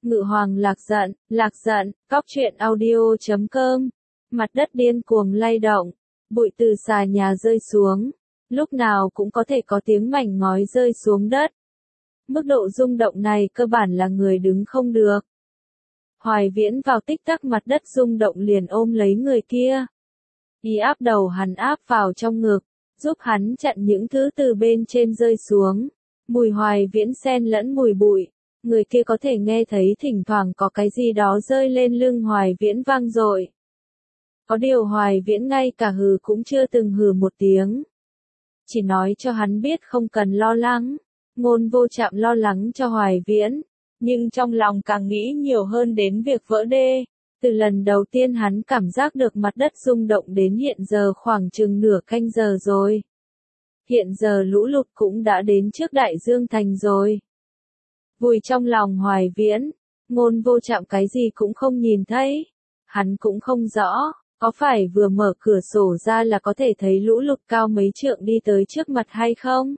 Ngự hoàng lạc giận, cóc truyện audio.com. Mặt đất điên cuồng lay động, bụi từ xà nhà rơi xuống, lúc nào cũng có thể có tiếng mảnh ngói rơi xuống đất. Mức độ rung động này cơ bản là người đứng không được. Hoài Viễn vào tích tắc mặt đất rung động liền ôm lấy người kia. Y áp đầu hắn áp vào trong ngực, giúp hắn chặn những thứ từ bên trên rơi xuống. Mùi Hoài Viễn xen lẫn mùi bụi. Người kia có thể nghe thấy thỉnh thoảng có cái gì đó rơi lên lưng Hoài Viễn vang dội. Có điều Hoài Viễn ngay cả hừ cũng chưa từng hừ một tiếng. Chỉ nói cho hắn biết không cần lo lắng. Ngôn Vô Trạm lo lắng cho Hoài Viễn, nhưng trong lòng càng nghĩ nhiều hơn đến việc vỡ đê. Từ lần đầu tiên hắn cảm giác được mặt đất rung động đến hiện giờ khoảng chừng nửa canh giờ rồi. Hiện giờ lũ lụt cũng đã đến trước Đại Dương Thành rồi. Vùi trong lòng Hoài Viễn, Ngôn Vô Trạm cái gì cũng không nhìn thấy. Hắn cũng không rõ, có phải vừa mở cửa sổ ra là có thể thấy lũ lụt cao mấy trượng đi tới trước mặt hay không?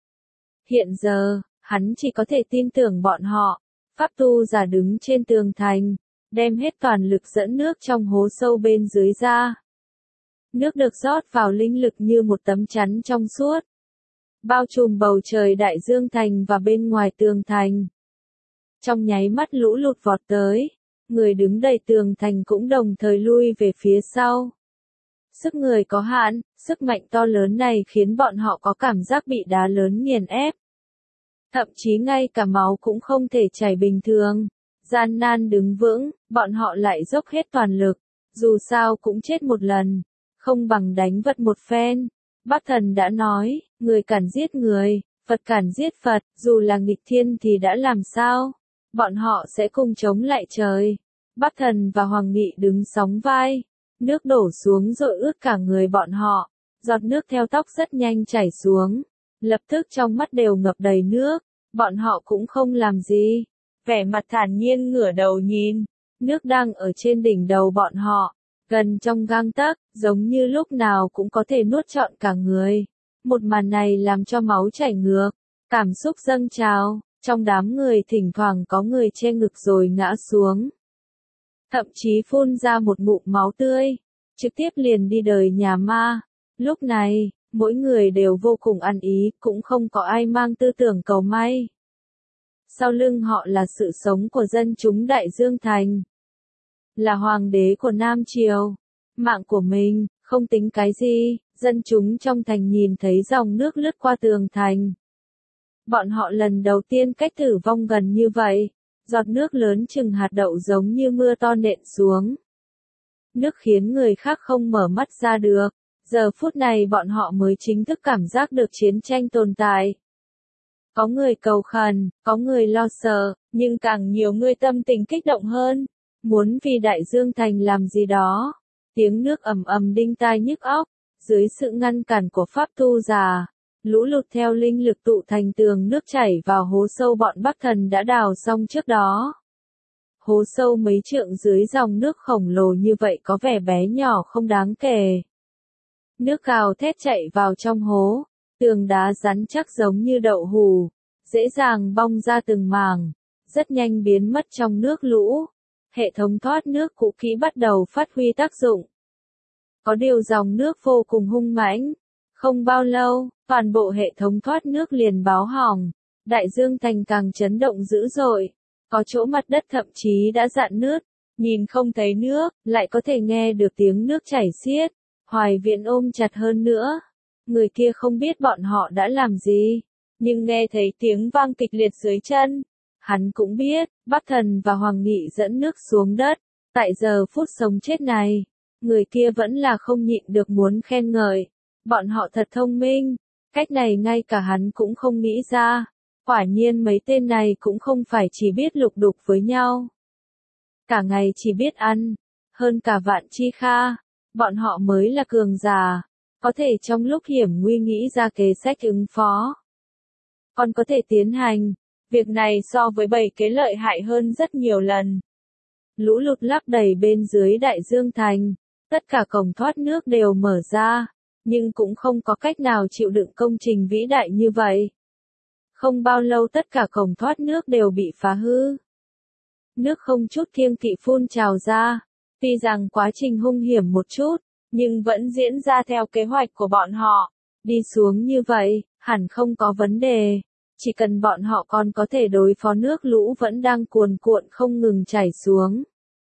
Hiện giờ, hắn chỉ có thể tin tưởng bọn họ. Pháp tu giả đứng trên tường thành, đem hết toàn lực dẫn nước trong hố sâu bên dưới ra. Nước được rót vào linh lực như một tấm chắn trong suốt, bao trùm bầu trời Đại Dương Thành và bên ngoài tường thành. Trong nháy mắt lũ lụt vọt tới, người đứng đầy tường thành cũng đồng thời lui về phía sau. Sức người có hạn, sức mạnh to lớn này khiến bọn họ có cảm giác bị đá lớn nghiền ép. Thậm chí ngay cả máu cũng không thể chảy bình thường. Gian nan đứng vững, bọn họ lại dốc hết toàn lực. Dù sao cũng chết một lần, không bằng đánh vật một phen. Bắc Thần đã nói, người cản giết người, Phật cản giết Phật, dù là nghịch thiên thì đã làm sao? Bọn họ sẽ cùng chống lại trời. Bắc Thần và Hoàng Nghị đứng sóng vai. Nước đổ xuống rồi ướt cả người bọn họ. Giọt nước theo tóc rất nhanh chảy xuống. Lập tức trong mắt đều ngập đầy nước. Bọn họ cũng không làm gì. Vẻ mặt thản nhiên ngửa đầu nhìn. Nước đang ở trên đỉnh đầu bọn họ. Gần trong gang tấc, giống như lúc nào cũng có thể nuốt trọn cả người. Một màn này làm cho máu chảy ngược. Cảm xúc dâng trào. Trong đám người thỉnh thoảng có người che ngực rồi ngã xuống. Thậm chí phun ra một ngụm máu tươi. Trực tiếp liền đi đời nhà ma. Lúc này, mỗi người đều vô cùng ăn ý, cũng không có ai mang tư tưởng cầu may. Sau lưng họ là sự sống của dân chúng Đại Dương Thành. Là hoàng đế của Nam Triều. Mạng của mình, không tính cái gì, dân chúng trong thành nhìn thấy dòng nước lướt qua tường thành. Bọn họ lần đầu tiên cách tử vong gần như vậy. Giọt nước lớn chừng hạt đậu giống như mưa to nện xuống. Nước khiến người khác không mở mắt ra được. Giờ phút này bọn họ mới chính thức cảm giác được chiến tranh tồn tại. Có người cầu khẩn, có người lo sợ, nhưng càng nhiều người tâm tình kích động hơn. Muốn vì Đại Dương Thành làm gì đó. Tiếng nước ầm ầm đinh tai nhức óc. Dưới sự ngăn cản của Pháp tu già, lũ lụt theo linh lực tụ thành tường nước chảy vào hố sâu bọn Bắc Thần đã đào xong trước đó. Hố sâu mấy trượng dưới dòng nước khổng lồ như vậy có vẻ bé nhỏ không đáng kể. Nước gào thét chạy vào trong hố, tường đá rắn chắc giống như đậu hù, dễ dàng bong ra từng mảng, rất nhanh biến mất trong nước lũ. Hệ thống thoát nước cũ kỹ bắt đầu phát huy tác dụng. Có điều dòng nước vô cùng hung mãnh. Không bao lâu, toàn bộ hệ thống thoát nước liền báo hỏng. Đại Dương Thành càng chấn động dữ dội. Có chỗ mặt đất thậm chí đã rạn nứt. Nhìn không thấy nước, lại có thể nghe được tiếng nước chảy xiết. Hoài Viễn ôm chặt hơn nữa. Người kia không biết bọn họ đã làm gì. Nhưng nghe thấy tiếng vang kịch liệt dưới chân. Hắn cũng biết, Bắc Thần và Hoàng Nghị dẫn nước xuống đất. Tại giờ phút sống chết này, người kia vẫn là không nhịn được muốn khen ngợi. Bọn họ thật thông minh, cách này ngay cả hắn cũng không nghĩ ra. Quả nhiên mấy tên này cũng không phải chỉ biết lục đục với nhau. Cả ngày chỉ biết ăn, hơn cả Vạn Chi Kha. Bọn họ mới là cường giả, có thể trong lúc hiểm nguy nghĩ ra kế sách ứng phó. Còn có thể tiến hành, việc này so với 7 kế lợi hại hơn rất nhiều lần. Lũ lụt lấp đầy bên dưới Đại Dương Thành, tất cả cổng thoát nước đều mở ra, nhưng cũng không có cách nào chịu đựng công trình vĩ đại như vậy. Không bao lâu tất cả cổng thoát nước đều bị phá hư. nước không chút kiêng kỵ phun trào ra. Tuy rằng quá trình hung hiểm một chút, nhưng vẫn diễn ra theo kế hoạch của bọn họ. Đi xuống như vậy, hẳn không có vấn đề. Chỉ cần bọn họ còn có thể đối phó nước lũ vẫn đang cuồn cuộn không ngừng chảy xuống.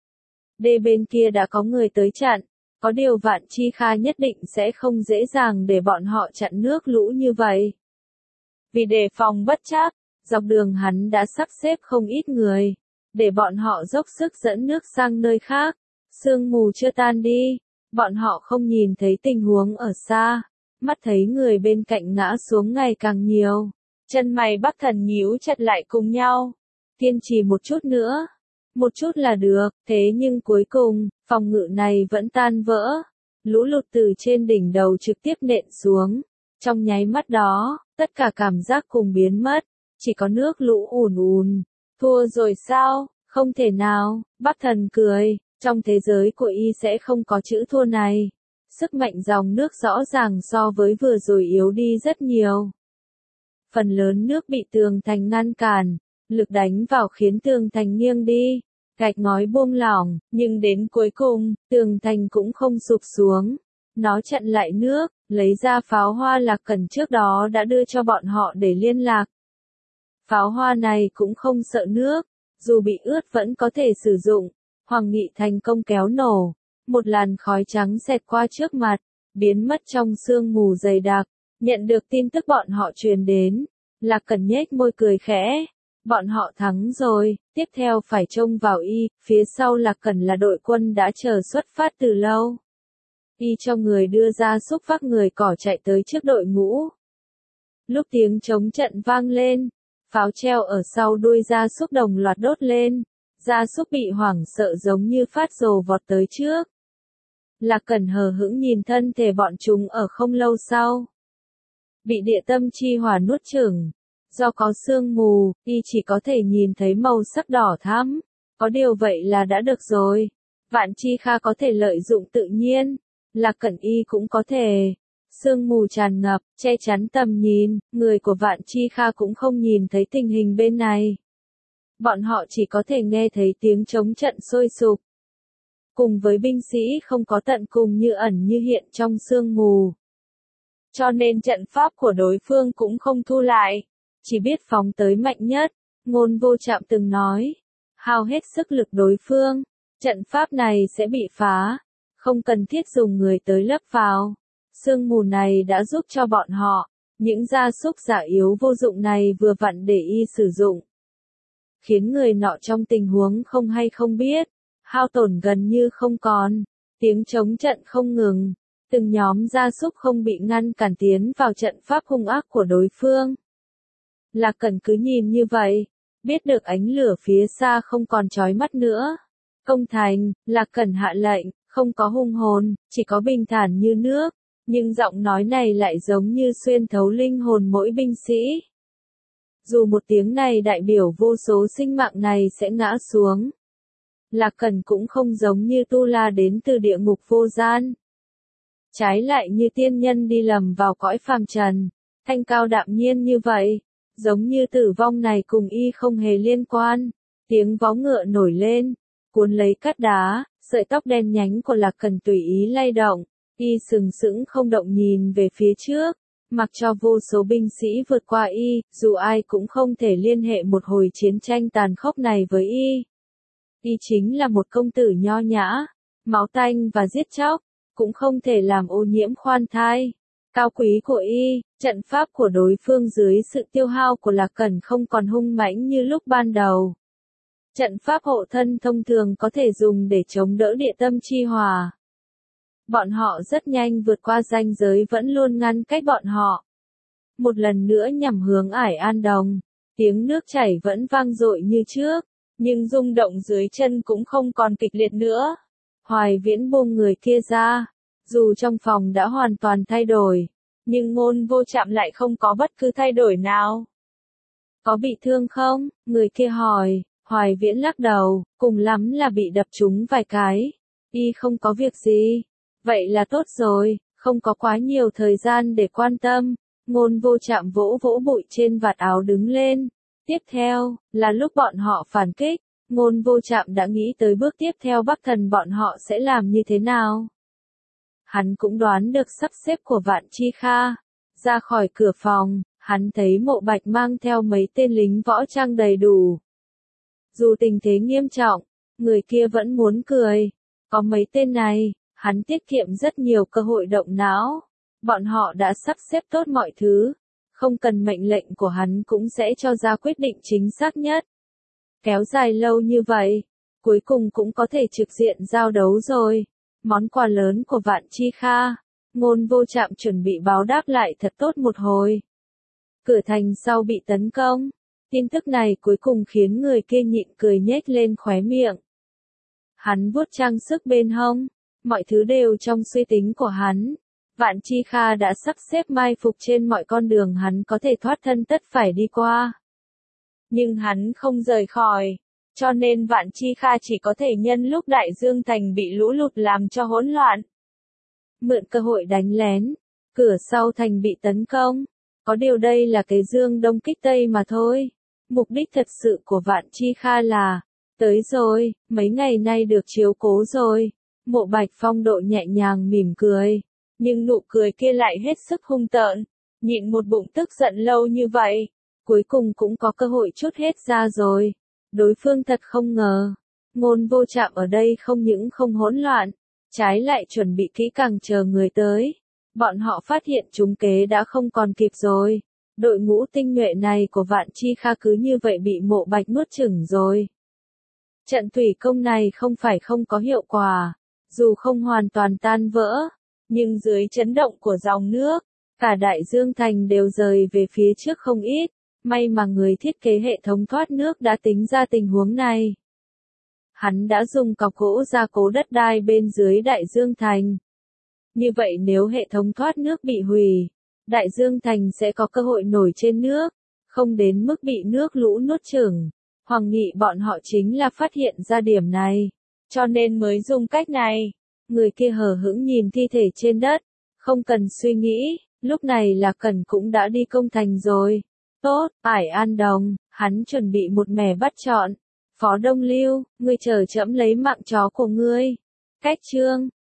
Đê bên kia đã có người tới chặn, có điều Vạn Chi Kha nhất định sẽ không dễ dàng để bọn họ chặn nước lũ như vậy. Vì đề phòng bất trắc, dọc đường hắn đã sắp xếp không ít người, để bọn họ dốc sức dẫn nước sang nơi khác. Sương mù chưa tan đi, bọn họ không nhìn thấy tình huống ở xa, mắt thấy người bên cạnh ngã xuống ngày càng nhiều. Chân mày Bắc Thần nhíu chặt lại cùng nhau. Kiên trì một chút nữa. Một chút là được, thế nhưng cuối cùng, phòng ngự này vẫn tan vỡ. Lũ lụt từ trên đỉnh đầu trực tiếp nện xuống. Trong nháy mắt đó, tất cả cảm giác cùng biến mất. Chỉ có nước lũ ùn ùn. Thua rồi sao? Không thể nào, Bắc Thần cười. Trong thế giới của y sẽ không có chữ thua này. Sức mạnh dòng nước rõ ràng so với vừa rồi yếu đi rất nhiều. Phần lớn nước bị tường thành ngăn cản, lực đánh vào khiến tường thành nghiêng đi, gạch ngói buông lỏng, nhưng đến cuối cùng, tường thành cũng không sụp xuống. Nó chặn lại nước, lấy ra pháo hoa Lạc Cẩn trước đó đã đưa cho bọn họ để liên lạc. Pháo hoa này cũng không sợ nước, dù bị ướt vẫn có thể sử dụng. Hoàng Nghị thành công kéo nổ, một làn khói trắng xẹt qua trước mặt, biến mất trong sương mù dày đặc. Nhận được tin tức bọn họ truyền đến, Lạc Cẩn nhếch môi cười khẽ. Bọn họ thắng rồi, tiếp theo phải trông vào y, phía sau Lạc Cẩn là đội quân đã chờ xuất phát từ lâu. Y cho người đưa ra xúc vác người cỏ chạy tới trước đội ngũ. Lúc tiếng trống trận vang lên, pháo treo ở sau đuôi gia súc đồng loạt đốt lên, gia súc bị hoảng sợ giống như phát rồ vọt tới trước. Lạc Cẩn hờ hững nhìn thân thể bọn chúng ở không lâu sau. Bị địa tâm chi hỏa nuốt chửng. Do có sương mù, y chỉ có thể nhìn thấy màu sắc đỏ thắm. Có điều vậy là đã được rồi. Vạn Chi Kha có thể lợi dụng tự nhiên. Lạc Cẩn y cũng có thể. Sương mù tràn ngập, che chắn tầm nhìn, người của Vạn Chi Kha cũng không nhìn thấy tình hình bên này. Bọn họ chỉ có thể nghe thấy tiếng trống trận sôi sục. Cùng với binh sĩ không có tận cùng như ẩn như hiện trong sương mù. Cho nên trận pháp của đối phương cũng không thu lại, chỉ biết phóng tới mạnh nhất. Ngôn Vô Trạm từng nói, hao hết sức lực đối phương, trận pháp này sẽ bị phá, không cần thiết dùng người tới lấp vào. Sương mù này đã giúp cho bọn họ, những gia súc giả yếu vô dụng này vừa vặn để y sử dụng. Khiến người nọ trong tình huống không hay không biết, hao tổn gần như không còn, tiếng trống trận không ngừng. Từng nhóm gia súc không bị ngăn cản tiến vào trận pháp hung ác của đối phương. Lạc Cẩn cứ nhìn như vậy, biết được ánh lửa phía xa không còn chói mắt nữa. Công thành, Lạc Cẩn hạ lệnh, không có hung hồn, chỉ có bình thản như nước, nhưng giọng nói này lại giống như xuyên thấu linh hồn mỗi binh sĩ. Dù một tiếng này đại biểu vô số sinh mạng này sẽ ngã xuống. Lạc Cẩn cũng không giống như Tu La đến từ địa ngục vô gian. Trái lại như tiên nhân đi lầm vào cõi phàm trần, thanh cao đạm nhiên như vậy, giống như tử vong này cùng y không hề liên quan. Tiếng vó ngựa nổi lên, cuốn lấy cát đá, sợi tóc đen nhánh của Lạc Cẩn tùy ý lay động, y sừng sững không động nhìn về phía trước, mặc cho vô số binh sĩ vượt qua y, dù ai cũng không thể liên hệ một hồi chiến tranh tàn khốc này với y. Y chính là một công tử nho nhã, máu tanh và giết chóc, cũng không thể làm ô nhiễm khoan thai. Cao quý của y, trận pháp của đối phương dưới sự tiêu hao của Lạc Cẩn không còn hung mãnh như lúc ban đầu. Trận pháp hộ thân thông thường có thể dùng để chống đỡ địa tâm chi hỏa. Bọn họ rất nhanh vượt qua ranh giới vẫn luôn ngăn cách bọn họ. Một lần nữa nhằm hướng Ải An Đồng, tiếng nước chảy vẫn vang dội như trước, nhưng rung động dưới chân cũng không còn kịch liệt nữa. Hoài Viễn buông người kia ra, dù trong phòng đã hoàn toàn thay đổi, nhưng Ngôn Vô Trạm lại không có bất cứ thay đổi nào. Có bị thương không? Người kia hỏi. Hoài Viễn lắc đầu, cùng lắm là bị đập trúng vài cái. Y không có việc gì. Vậy là tốt rồi, không có quá nhiều thời gian để quan tâm. Ngôn Vô Trạm vỗ vỗ bụi trên vạt áo đứng lên. Tiếp theo, là lúc bọn họ phản kích. Ngôn Vô Trạm đã nghĩ tới bước tiếp theo Bắc Thần bọn họ sẽ làm như thế nào. Hắn cũng đoán được sắp xếp của Vạn Chi Kha. Ra khỏi cửa phòng, hắn thấy Mộ Bạch mang theo mấy tên lính võ trang đầy đủ. Dù tình thế nghiêm trọng, người kia vẫn muốn cười. Có mấy tên này, hắn tiết kiệm rất nhiều cơ hội động não. Bọn họ đã sắp xếp tốt mọi thứ. Không cần mệnh lệnh của hắn cũng sẽ cho ra quyết định chính xác nhất. Kéo dài lâu như vậy, cuối cùng cũng có thể trực diện giao đấu rồi. Món quà lớn của Vạn Chi Kha, Ngôn Vô Trạm chuẩn bị báo đáp lại thật tốt một hồi. Cửa thành sau bị tấn công, tin tức này cuối cùng khiến người kia nhịn cười nhếch lên khóe miệng. Hắn vuốt trang sức bên hông, mọi thứ đều trong suy tính của hắn. Vạn Chi Kha đã sắp xếp mai phục trên mọi con đường hắn có thể thoát thân tất phải đi qua. Nhưng hắn không rời khỏi, cho nên Vạn Chi Kha chỉ có thể nhân lúc Đại Dương Thành bị lũ lụt làm cho hỗn loạn. Mượn cơ hội đánh lén, cửa sau thành bị tấn công. Có điều đây là cái dương đông kích tây mà thôi. Mục đích thật sự của Vạn Chi Kha là, tới rồi, mấy ngày nay được chiếu cố rồi. Mộ Bạch phong độ nhẹ nhàng mỉm cười, nhưng nụ cười kia lại hết sức hung tợn. Nhịn một bụng tức giận lâu như vậy, cuối cùng cũng có cơ hội trút hết ra rồi. Đối phương thật không ngờ, Ngôn Vô Trạm ở đây không những không hỗn loạn, trái lại chuẩn bị kỹ càng chờ người tới. Bọn họ phát hiện trúng kế đã không còn kịp rồi. Đội ngũ tinh nhuệ này của Vạn Chi Kha cứ như vậy bị Mộ Bạch nuốt chửng rồi. Trận thủy công này không phải không có hiệu quả, dù không hoàn toàn tan vỡ, nhưng dưới chấn động của dòng nước, cả Đại Dương Thành đều rời về phía trước không ít. May mà người thiết kế hệ thống thoát nước đã tính ra tình huống này. Hắn đã dùng cọc gỗ gia cố đất đai bên dưới Đại Dương Thành. Như vậy nếu hệ thống thoát nước bị hủy, Đại Dương Thành sẽ có cơ hội nổi trên nước, không đến mức bị nước lũ nuốt chửng. Hoàng Nghị bọn họ chính là phát hiện ra điểm này, cho nên mới dùng cách này. Người kia hờ hững nhìn thi thể trên đất, không cần suy nghĩ, lúc này là Cẩn cũng đã đi công thành rồi. Tốt, Ải An Đồng, hắn chuẩn bị một mẻ bắt trọn. Phó Đông Lưu, ngươi chờ trẫm lấy mạng chó của ngươi. Cách chương